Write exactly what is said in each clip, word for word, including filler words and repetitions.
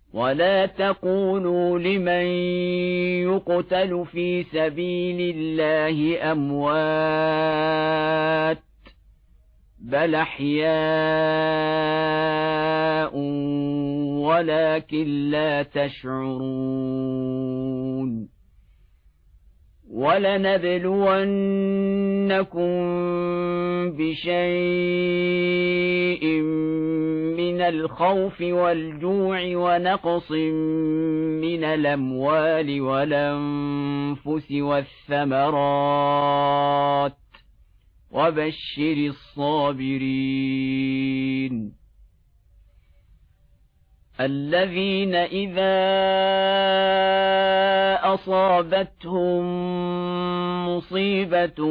ولا تقولوا لمن يقتل في سبيل الله أموات بل أحياء ولكن لا تشعرون ولنبلونكم بشيء من الخوف والجوع ونقص من الأموال والأنفس والثمرات وبشر الصابرين الذين إذا أصابتهم مصيبة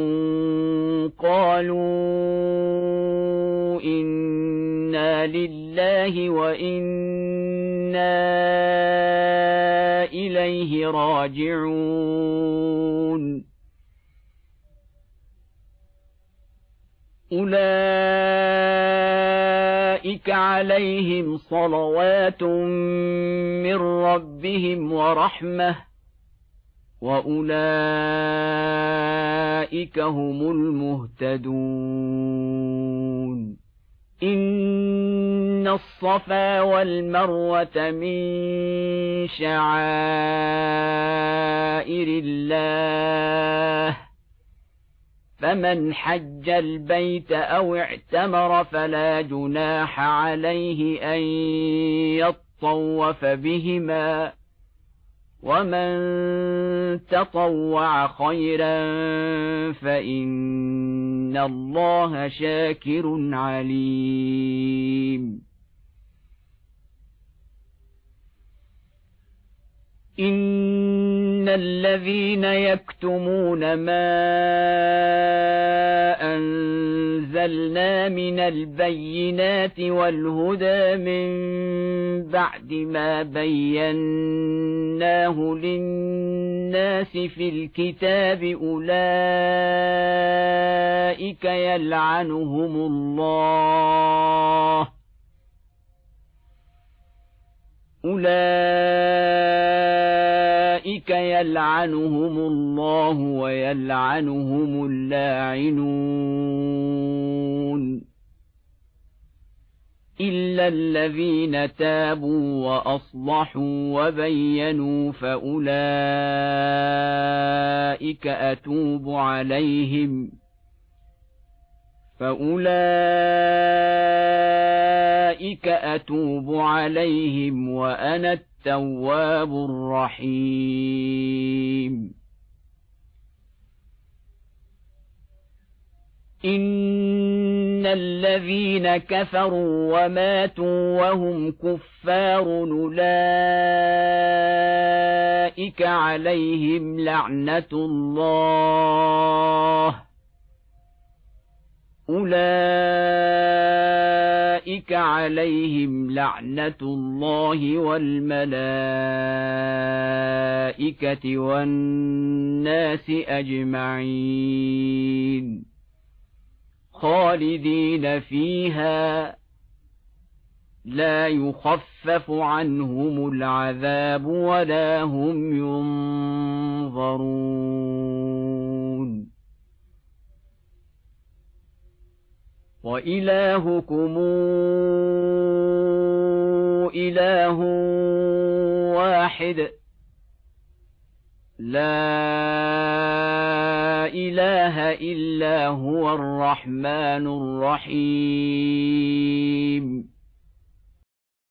قالوا إنا لله وإنا إليه راجعون أولئك عليهم صلوات من ربهم ورحمة وأولئك هم المهتدون إن الصفا والمروة من شعائر الله فمن حج البيت أو اعتمر فلا جناح عليه أن يطوف بهما ومن تطوع خيرا فإن الله شاكر عليم إن الذين يكتمون ما أنزلنا من البينات والهدى من بعد ما بيناه للناس في الكتاب أولئك يلعنهم الله أولئك يلعنهم الله ويلعنهم اللاعنون إلا الذين تابوا وأصلحوا وبينوا فأولئك أتوب عليهم فأولئك أتوب عليهم وأنا التواب الرحيم إن الذين كفروا وماتوا وهم كفار أولئك عليهم لعنة الله أولئك عليهم لعنة الله والملائكة والناس أجمعين خالدين فيها لا يخفف عنهم العذاب ولا هم ينظرون وإلهكم إله واحد لا إله إلا هو الرحمن الرحيم